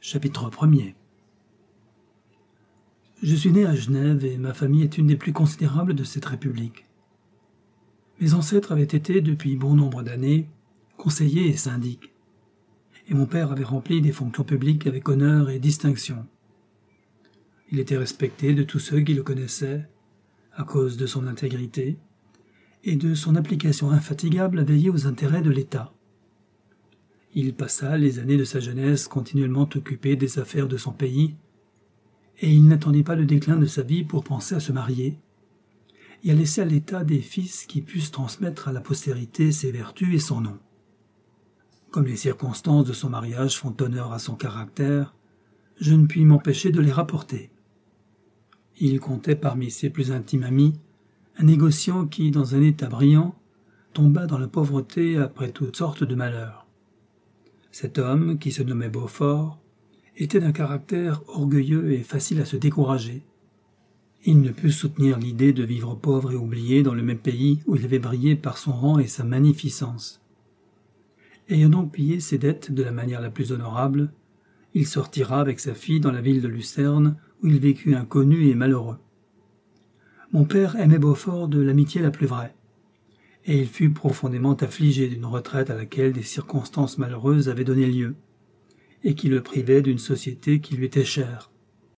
Chapitre 1er. Je suis né à Genève et ma famille est une des plus considérables de cette république. Mes ancêtres avaient été, depuis bon nombre d'années, conseillers et syndics, et mon père avait rempli des fonctions publiques avec honneur et distinction. Il était respecté de tous ceux qui le connaissaient, à cause de son intégrité et de son application infatigable à veiller aux intérêts de l'État. Il passa les années de sa jeunesse continuellement occupé des affaires de son pays, et il n'attendit pas le déclin de sa vie pour penser à se marier et à laisser à l'État des fils qui puissent transmettre à la postérité ses vertus et son nom. Comme les circonstances de son mariage font honneur à son caractère, je ne puis m'empêcher de les rapporter. Il comptait parmi ses plus intimes amis un négociant qui, dans un état brillant, tomba dans la pauvreté après toutes sortes de malheurs. Cet homme, qui se nommait Beaufort, était d'un caractère orgueilleux et facile à se décourager. Il ne put soutenir l'idée de vivre pauvre et oublié dans le même pays où il avait brillé par son rang et sa magnificence. Ayant donc payé ses dettes de la manière la plus honorable, il se retira avec sa fille dans la ville de Lucerne, où il vécut inconnu et malheureux. Mon père aimait Beaufort de l'amitié la plus vraie, et il fut profondément affligé d'une retraite à laquelle des circonstances malheureuses avaient donné lieu, et qui le privait d'une société qui lui était chère.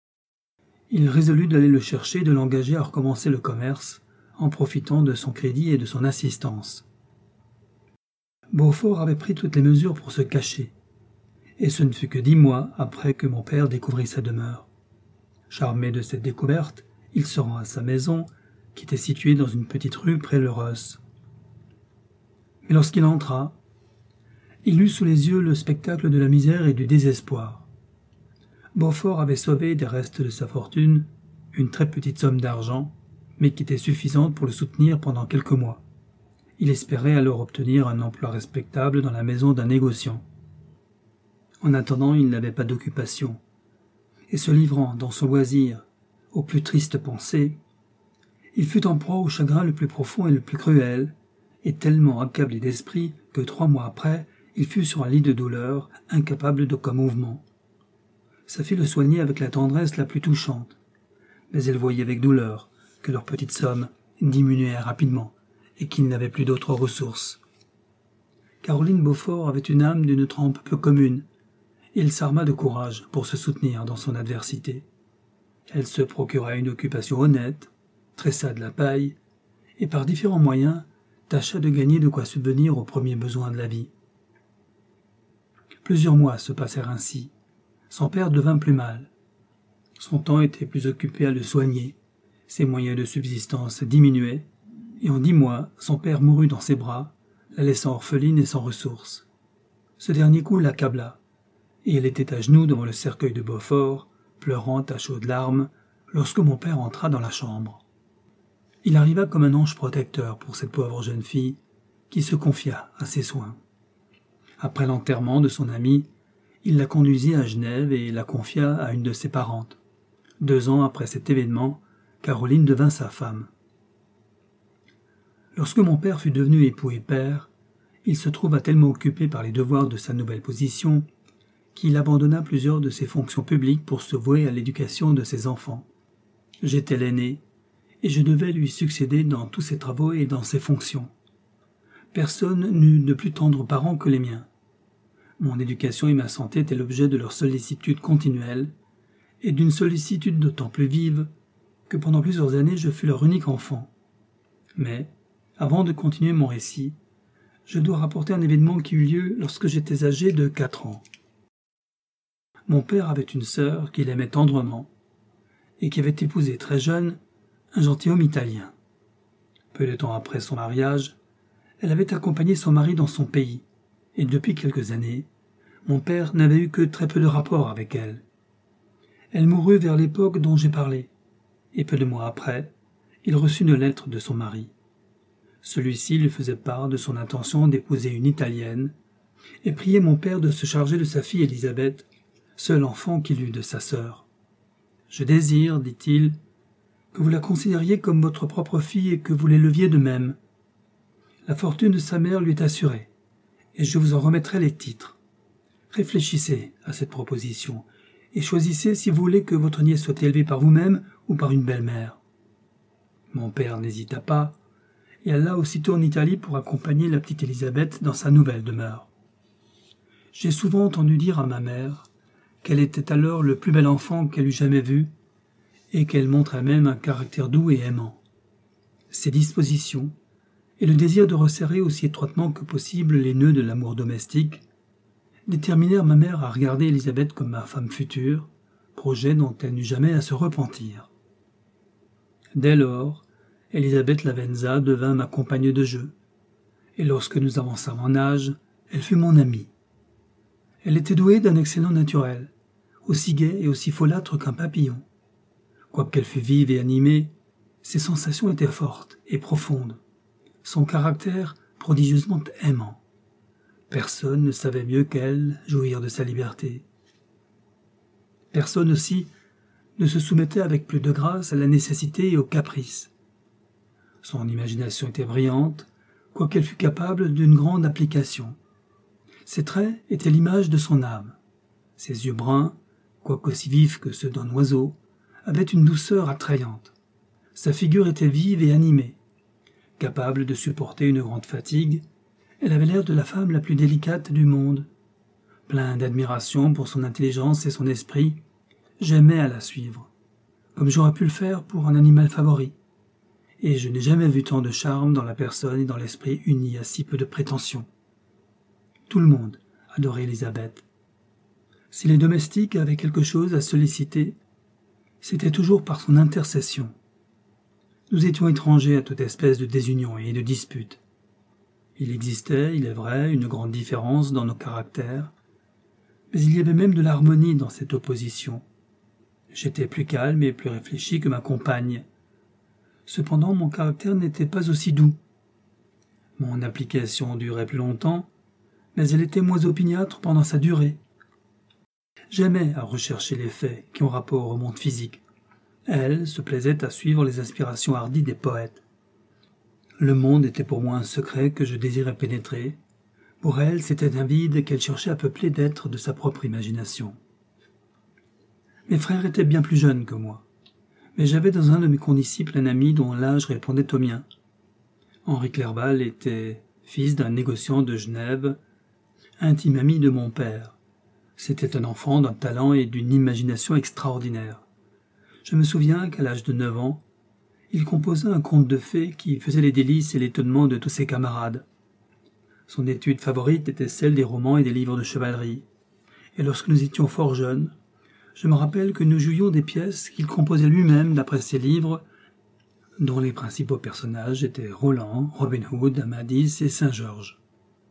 Il résolut d'aller le chercher et de l'engager à recommencer le commerce, en profitant de son crédit et de son assistance. Beaufort avait pris toutes les mesures pour se cacher, et ce ne fut que 10 mois après que mon père découvrit sa demeure. Charmé de cette découverte, il se rend à sa maison, qui était située dans une petite rue près le Reuss. Mais lorsqu'il entra, il eut sous les yeux le spectacle de la misère et du désespoir. Beaufort avait sauvé des restes de sa fortune une très petite somme d'argent, mais qui était suffisante pour le soutenir pendant quelques mois. Il espérait alors obtenir un emploi respectable dans la maison d'un négociant. En attendant, il n'avait pas d'occupation, et se livrant dans son loisir aux plus tristes pensées, il fut en proie au chagrin le plus profond et le plus cruel, et tellement accablé d'esprit que 3 mois après, il fut sur un lit de douleur, incapable d'aucun mouvement. Sa fille le soignait avec la tendresse la plus touchante, mais elle voyait avec douleur que leur petite somme diminuait rapidement et qu'il n'avait plus d'autres ressources. Caroline Beaufort avait une âme d'une trempe peu commune, et elle s'arma de courage pour se soutenir dans son adversité. Elle se procura une occupation honnête, tressa de la paille, et par différents moyens tâcha de gagner de quoi subvenir aux premiers besoins de la vie. Plusieurs mois se passèrent ainsi. Son père devint plus mal. Son temps était plus occupé à le soigner, ses moyens de subsistance diminuaient, et en 10 mois, son père mourut dans ses bras, la laissant orpheline et sans ressources. Ce dernier coup l'accabla, et elle était à genoux devant le cercueil de Beaufort, pleurant à chaudes larmes, lorsque mon père entra dans la chambre. Il arriva comme un ange protecteur pour cette pauvre jeune fille, qui se confia à ses soins. Après l'enterrement de son amie, il la conduisit à Genève et la confia à une de ses parentes. 2 ans après cet événement, Caroline devint sa femme. Lorsque mon père fut devenu époux et père, il se trouva tellement occupé par les devoirs de sa nouvelle position qu'il abandonna plusieurs de ses fonctions publiques pour se vouer à l'éducation de ses enfants. J'étais l'aîné, et je devais lui succéder dans tous ses travaux et dans ses fonctions. Personne n'eut de plus tendres parents que les miens. Mon éducation et ma santé étaient l'objet de leur sollicitude continuelle, et d'une sollicitude d'autant plus vive que pendant plusieurs années je fus leur unique enfant. Mais, avant de continuer mon récit, je dois rapporter un événement qui eut lieu lorsque j'étais âgé de 4 ans. Mon père avait une sœur qu'il aimait tendrement, et qui avait épousé très jeune un gentilhomme italien. Peu de temps après son mariage, elle avait accompagné son mari dans son pays, et depuis quelques années, mon père n'avait eu que très peu de rapports avec elle. Elle mourut vers l'époque dont j'ai parlé, et peu de mois après, il reçut une lettre de son mari. Celui-ci lui faisait part de son intention d'épouser une Italienne, et priait mon père de se charger de sa fille Élisabeth, seul enfant qu'il eut de sa sœur. « Je désire, dit-il, que vous la considériez comme votre propre fille et que vous l'éleviez de même. La fortune de sa mère lui est assurée, et je vous en remettrai les titres. Réfléchissez à cette proposition et choisissez si vous voulez que votre nièce soit élevée par vous-même ou par une belle-mère. » Mon père n'hésita pas et alla aussitôt en Italie pour accompagner la petite Élisabeth dans sa nouvelle demeure. J'ai souvent entendu dire à ma mère qu'elle était alors le plus bel enfant qu'elle eût jamais vu et qu'elle montrait même un caractère doux et aimant. Ses dispositions et le désir de resserrer aussi étroitement que possible les nœuds de l'amour domestique déterminèrent ma mère à regarder Élisabeth comme ma femme future, projet dont elle n'eut jamais à se repentir. Dès lors, Élisabeth Lavenza devint ma compagne de jeu, et lorsque nous avançâmes en âge, elle fut mon amie. Elle était douée d'un excellent naturel, aussi gai et aussi folâtre qu'un papillon. Quoiqu'elle fût vive et animée, ses sensations étaient fortes et profondes, son caractère prodigieusement aimant. Personne ne savait mieux qu'elle jouir de sa liberté. Personne aussi ne se soumettait avec plus de grâce à la nécessité et aux caprices. Son imagination était brillante, quoiqu'elle fût capable d'une grande application. Ses traits étaient l'image de son âme. Ses yeux bruns, quoique aussi vifs que ceux d'un oiseau, avaient une douceur attrayante. Sa figure était vive et animée. Capable de supporter une grande fatigue, elle avait l'air de la femme la plus délicate du monde. Plein d'admiration pour son intelligence et son esprit, j'aimais à la suivre, comme j'aurais pu le faire pour un animal favori. Et je n'ai jamais vu tant de charme dans la personne et dans l'esprit unis à si peu de prétention. Tout le monde adorait Élisabeth. Si les domestiques avaient quelque chose à solliciter, c'était toujours par son intercession. Nous étions étrangers à toute espèce de désunion et de dispute. Il existait, il est vrai, une grande différence dans nos caractères, mais il y avait même de l'harmonie dans cette opposition. J'étais plus calme et plus réfléchi que ma compagne. Cependant, mon caractère n'était pas aussi doux. Mon application durait plus longtemps, mais elle était moins opiniâtre pendant sa durée. J'aimais à rechercher les faits qui ont rapport au monde physique. Elle se plaisait à suivre les aspirations hardies des poètes. Le monde était pour moi un secret que je désirais pénétrer. Pour elle, c'était un vide qu'elle cherchait à peupler d'êtres de sa propre imagination. Mes frères étaient bien plus jeunes que moi, mais j'avais dans un de mes condisciples un ami dont l'âge répondait au mien. Henri Clerval était fils d'un négociant de Genève, intime ami de mon père. C'était un enfant d'un talent et d'une imagination extraordinaire. Je me souviens qu'à l'âge de 9 ans, il composa un conte de fées qui faisait les délices et l'étonnement de tous ses camarades. Son étude favorite était celle des romans et des livres de chevalerie, et lorsque nous étions fort jeunes, je me rappelle que nous jouions des pièces qu'il composait lui-même d'après ses livres, dont les principaux personnages étaient Roland, Robin Hood, Amadis et Saint-Georges.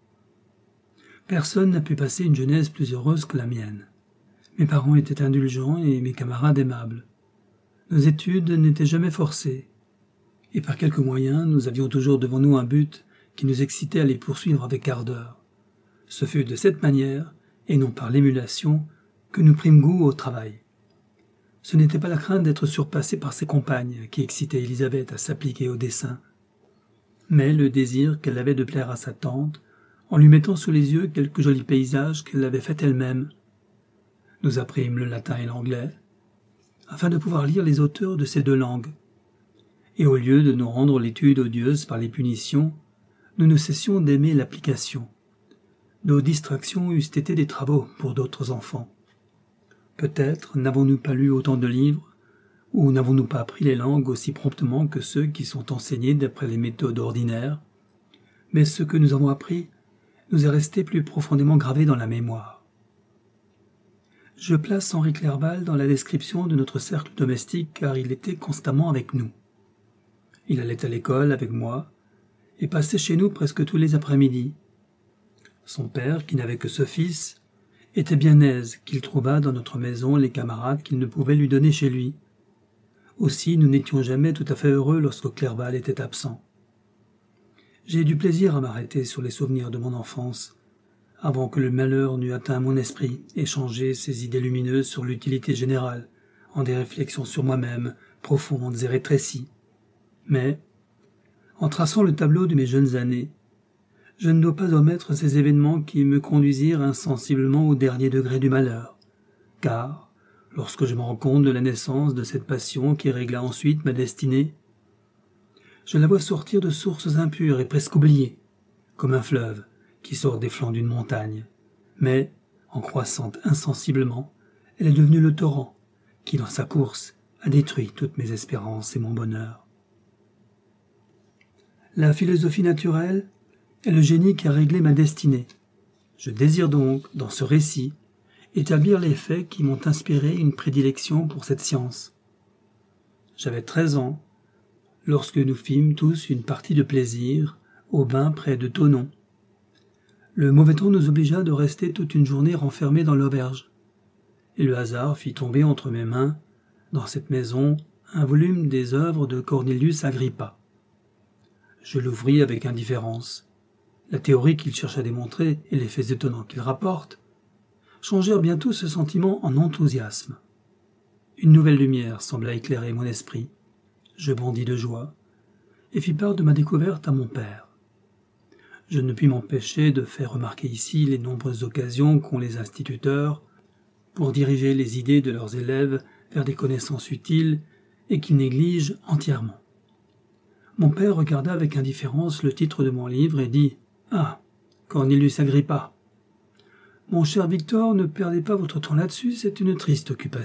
Personne n'a pu passer une jeunesse plus heureuse que la mienne. Mes parents étaient indulgents et mes camarades aimables. Nos études n'étaient jamais forcées, et par quelques moyens, nous avions toujours devant nous un but qui nous excitait à les poursuivre avec ardeur. Ce fut de cette manière, et non par l'émulation, que nous prîmes goût au travail. Ce n'était pas la crainte d'être surpassé par ses compagnes qui excitait Élisabeth à s'appliquer au dessin, mais le désir qu'elle avait de plaire à sa tante en lui mettant sous les yeux quelques jolis paysages qu'elle avait faits elle-même. Nous apprîmes le latin et l'anglais, afin de pouvoir lire les auteurs de ces deux langues. Et au lieu de nous rendre l'étude odieuse par les punitions, nous ne cessions d'aimer l'application. Nos distractions eussent été des travaux pour d'autres enfants. Peut-être n'avons-nous pas lu autant de livres, ou n'avons-nous pas appris les langues aussi promptement que ceux qui sont enseignés d'après les méthodes ordinaires, mais ce que nous avons appris nous est resté plus profondément gravé dans la mémoire. Je place Henri Clerval dans la description de notre cercle domestique car il était constamment avec nous. Il allait à l'école avec moi et passait chez nous presque tous les après-midi. Son père, qui n'avait que ce fils, était bien aise qu'il trouva dans notre maison les camarades qu'il ne pouvait lui donner chez lui. Aussi, nous n'étions jamais tout à fait heureux lorsque Clerval était absent. J'ai eu du plaisir à m'arrêter sur les souvenirs de mon enfance, avant que le malheur n'eût atteint mon esprit et changé ses idées lumineuses sur l'utilité générale en des réflexions sur moi-même, profondes et rétrécies. Mais, en traçant le tableau de mes jeunes années, Je ne dois pas omettre ces événements qui me conduisirent insensiblement au dernier degré du malheur, car, lorsque je me rends compte de la naissance de cette passion qui régla ensuite ma destinée, je la vois sortir de sources impures et presque oubliées, comme un fleuve qui sort des flancs d'une montagne, mais, en croissant insensiblement, elle est devenue le torrent qui, dans sa course, a détruit toutes mes espérances et mon bonheur. La philosophie naturelle est le génie qui a réglé ma destinée. Je désire donc, dans ce récit, établir les faits qui m'ont inspiré une prédilection pour cette science. J'avais 13 ans, lorsque nous fîmes tous une partie de plaisir au bain près de Thonon. Le mauvais temps nous obligea de rester toute une journée renfermés dans l'auberge, et le hasard fit tomber entre mes mains, dans cette maison, un volume des œuvres de Cornelius Agrippa. Je l'ouvris avec indifférence. La théorie qu'il cherche à démontrer et les faits étonnants qu'il rapporte changèrent bientôt ce sentiment en enthousiasme. Une nouvelle lumière sembla éclairer mon esprit. Je bondis de joie et fis part de ma découverte à mon père. Je ne puis m'empêcher de faire remarquer ici les nombreuses occasions qu'ont les instituteurs pour diriger les idées de leurs élèves vers des connaissances utiles et qu'ils négligent entièrement. Mon père regarda avec indifférence le titre de mon livre et dit « Ah, Cornelius Agrippa. Mon cher Victor, ne perdez pas votre temps là-dessus, c'est une triste occupation. »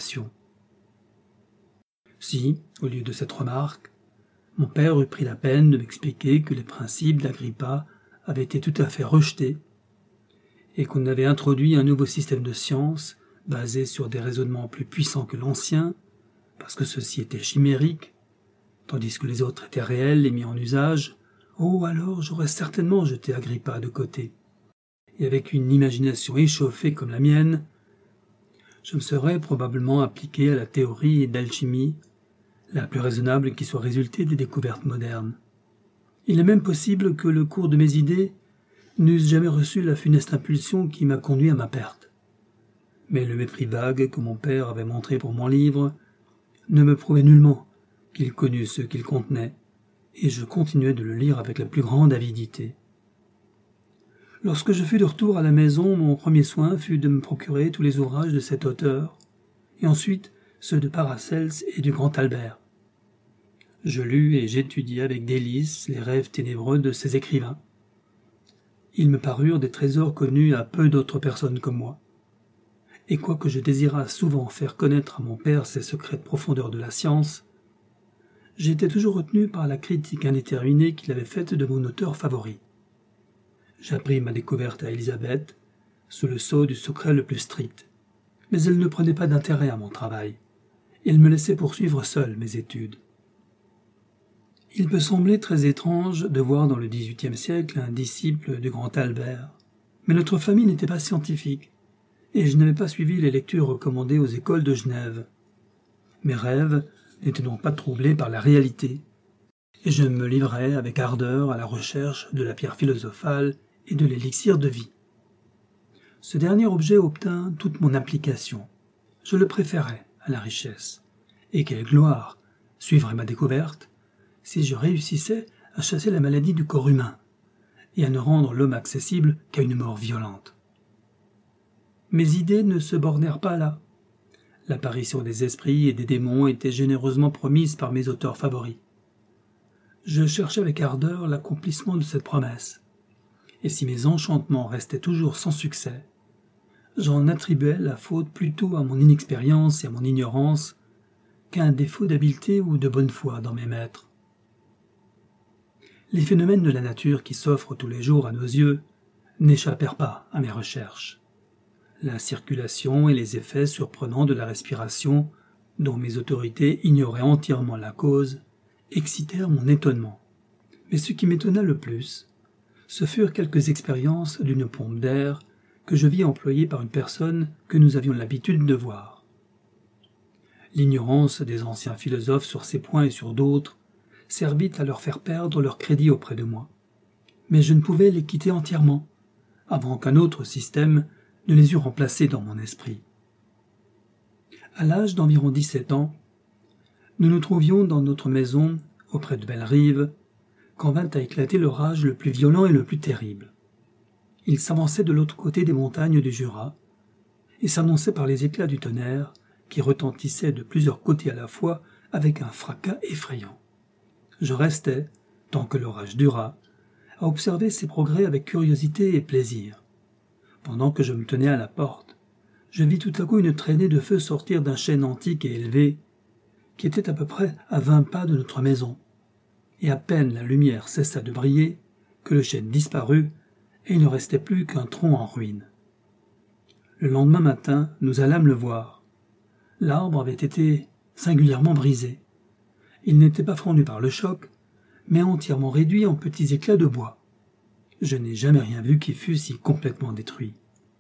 Si, au lieu de cette remarque, mon père eût pris la peine de m'expliquer que les principes d'Agrippa avaient été tout à fait rejetés et qu'on avait introduit un nouveau système de science basé sur des raisonnements plus puissants que l'ancien, parce que ceux-ci étaient chimériques, tandis que les autres étaient réels et mis en usage, oh, alors j'aurais certainement jeté Agrippa de côté. Et avec une imagination échauffée comme la mienne, je me serais probablement appliqué à la théorie d'alchimie, la plus raisonnable qui soit résultée des découvertes modernes. Il est même possible que le cours de mes idées n'eusse jamais reçu la funeste impulsion qui m'a conduit à ma perte. Mais le mépris vague que mon père avait montré pour mon livre ne me prouvait nullement qu'il connût ce qu'il contenait, et je continuai de le lire avec la plus grande avidité. Lorsque je fus de retour à la maison, mon premier soin fut de me procurer tous les ouvrages de cet auteur, et ensuite ceux de Paracels et du grand Albert. Je lus et j'étudiai avec délice les rêves ténébreux de ces écrivains. Ils me parurent des trésors connus à peu d'autres personnes comme moi. Et quoique je désirasse souvent faire connaître à mon père ces secrètes profondeurs de la science, j'étais toujours retenu par la critique indéterminée qu'il avait faite de mon auteur favori. J'appris ma découverte à Élisabeth, sous le sceau du secret le plus strict, mais elle ne prenait pas d'intérêt à mon travail, et elle me laissait poursuivre seule mes études. Il peut sembler très étrange de voir dans le XVIIIe siècle un disciple du grand Albert, mais notre famille n'était pas scientifique, et je n'avais pas suivi les lectures recommandées aux écoles de Genève. Mes rêves n'étaient donc pas troublés par la réalité, et je me livrais avec ardeur à la recherche de la pierre philosophale et de l'élixir de vie. Ce dernier objet obtint toute mon application. Je le préférais à la richesse, et quelle gloire suivrait ma découverte si je réussissais à chasser la maladie du corps humain et à ne rendre l'homme accessible qu'à une mort violente. Mes idées ne se bornèrent pas là. L'apparition des esprits et des démons était généreusement promise par mes auteurs favoris. Je cherchais avec ardeur l'accomplissement de cette promesse, et si mes enchantements restaient toujours sans succès, j'en attribuais la faute plutôt à mon inexpérience et à mon ignorance qu'à un défaut d'habileté ou de bonne foi dans mes maîtres. Les phénomènes de la nature qui s'offrent tous les jours à nos yeux n'échappèrent pas à mes recherches. La circulation et les effets surprenants de la respiration, dont mes autorités ignoraient entièrement la cause, excitèrent mon étonnement. Mais ce qui m'étonna le plus, ce furent quelques expériences d'une pompe d'air que je vis employée par une personne que nous avions l'habitude de voir. L'ignorance des anciens philosophes sur ces points et sur d'autres servit à leur faire perdre leur crédit auprès de moi. Mais je ne pouvais les quitter entièrement, avant qu'un autre système ne les eût remplacés dans mon esprit. À l'âge d'environ 17 ans, nous nous trouvions dans notre maison, auprès de Bellerive, quand vint à éclater l'orage le plus violent et le plus terrible. Il s'avançait de l'autre côté des montagnes du Jura et s'annonçait par les éclats du tonnerre qui retentissaient de plusieurs côtés à la fois avec un fracas effrayant. Je restais, tant que l'orage dura, à observer ces progrès avec curiosité et plaisir. Pendant que je me tenais à la porte, je vis tout à coup une traînée de feu sortir d'un chêne antique et élevé, qui était à peu près à 20 pas de notre maison, et à peine la lumière cessa de briller que le chêne disparut et il ne restait plus qu'un tronc en ruine. Le lendemain matin, nous allâmes le voir. L'arbre avait été singulièrement brisé. Il n'était pas fendu par le choc, mais entièrement réduit en petits éclats de bois. Je n'ai jamais rien vu qui fût si complètement détruit.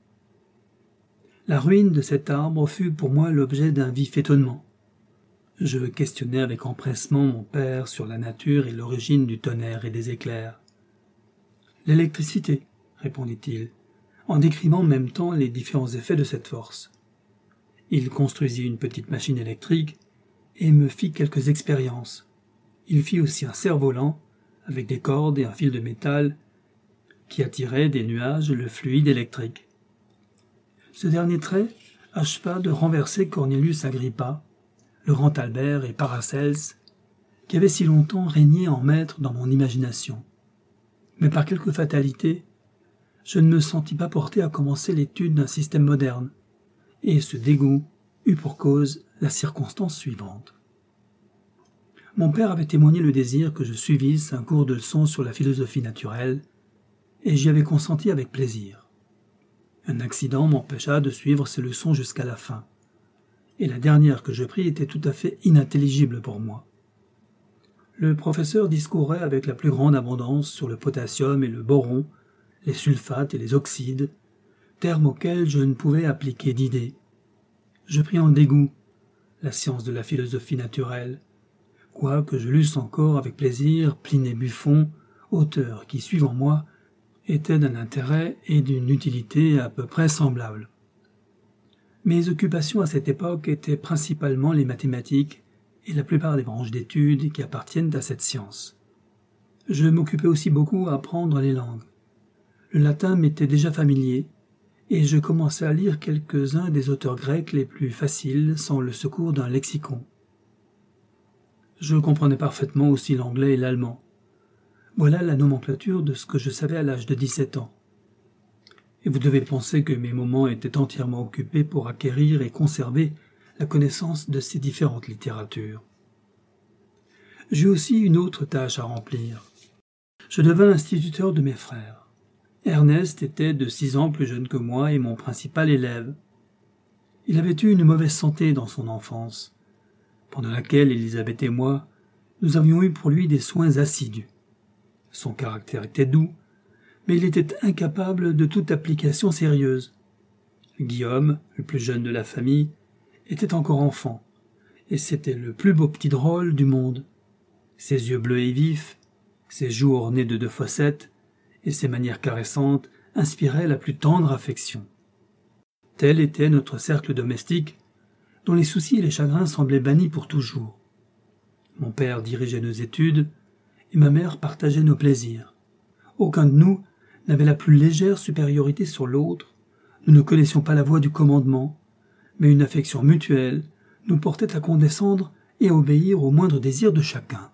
La ruine de cet arbre fut pour moi l'objet d'un vif étonnement. Je questionnai avec empressement mon père sur la nature et l'origine du tonnerre et des éclairs. « L'électricité », répondit-il, en décrivant en même temps les différents effets de cette force. Il construisit une petite machine électrique et me fit quelques expériences. Il fit aussi un cerf-volant avec des cordes et un fil de métal qui attirait des nuages le fluide électrique. Ce dernier trait acheva de renverser Cornelius Agrippa, le grand Albert et Paracelse, qui avaient si longtemps régné en maître dans mon imagination. Mais par quelque fatalité, je ne me sentis pas porté à commencer l'étude d'un système moderne, et ce dégoût eut pour cause la circonstance suivante. Mon père avait témoigné le désir que je suivisse un cours de leçons sur la philosophie naturelle, et j'y avais consenti avec plaisir. Un accident m'empêcha de suivre ces leçons jusqu'à la fin, et la dernière que je pris était tout à fait inintelligible pour moi. Le professeur discourait avec la plus grande abondance sur le potassium et le boron, les sulfates et les oxydes, termes auxquels je ne pouvais appliquer d'idées. Je pris en dégoût la science de la philosophie naturelle, quoique je lusse encore avec plaisir Pline Buffon, auteurs qui, suivant moi, étaient d'un intérêt et d'une utilité à peu près semblables. Mes occupations à cette époque étaient principalement les mathématiques et la plupart des branches d'études qui appartiennent à cette science. Je m'occupais aussi beaucoup à apprendre les langues. Le latin m'était déjà familier, et je commençais à lire quelques-uns des auteurs grecs les plus faciles sans le secours d'un lexicon. Je comprenais parfaitement aussi l'anglais et l'allemand. Voilà la nomenclature de ce que je savais à l'âge de 17 ans. Et vous devez penser que mes moments étaient entièrement occupés pour acquérir et conserver la connaissance de ces différentes littératures. J'eus aussi une autre tâche à remplir. Je devins l'instituteur de mes frères. Ernest était de 6 ans plus jeune que moi et mon principal élève. Il avait eu une mauvaise santé dans son enfance, pendant laquelle Élisabeth et moi, nous avions eu pour lui des soins assidus. Son caractère était doux, mais il était incapable de toute application sérieuse. Guillaume, le plus jeune de la famille, était encore enfant, et c'était le plus beau petit drôle du monde. Ses yeux bleus et vifs, ses joues ornées de 2 fossettes, et ses manières caressantes inspiraient la plus tendre affection. Tel était notre cercle domestique, dont les soucis et les chagrins semblaient bannis pour toujours. Mon père dirigeait nos études, et ma mère partageait nos plaisirs. Aucun de nous n'avait la plus légère supériorité sur l'autre, nous ne connaissions pas la voie du commandement, mais une affection mutuelle nous portait à condescendre et à obéir au moindre désir de chacun.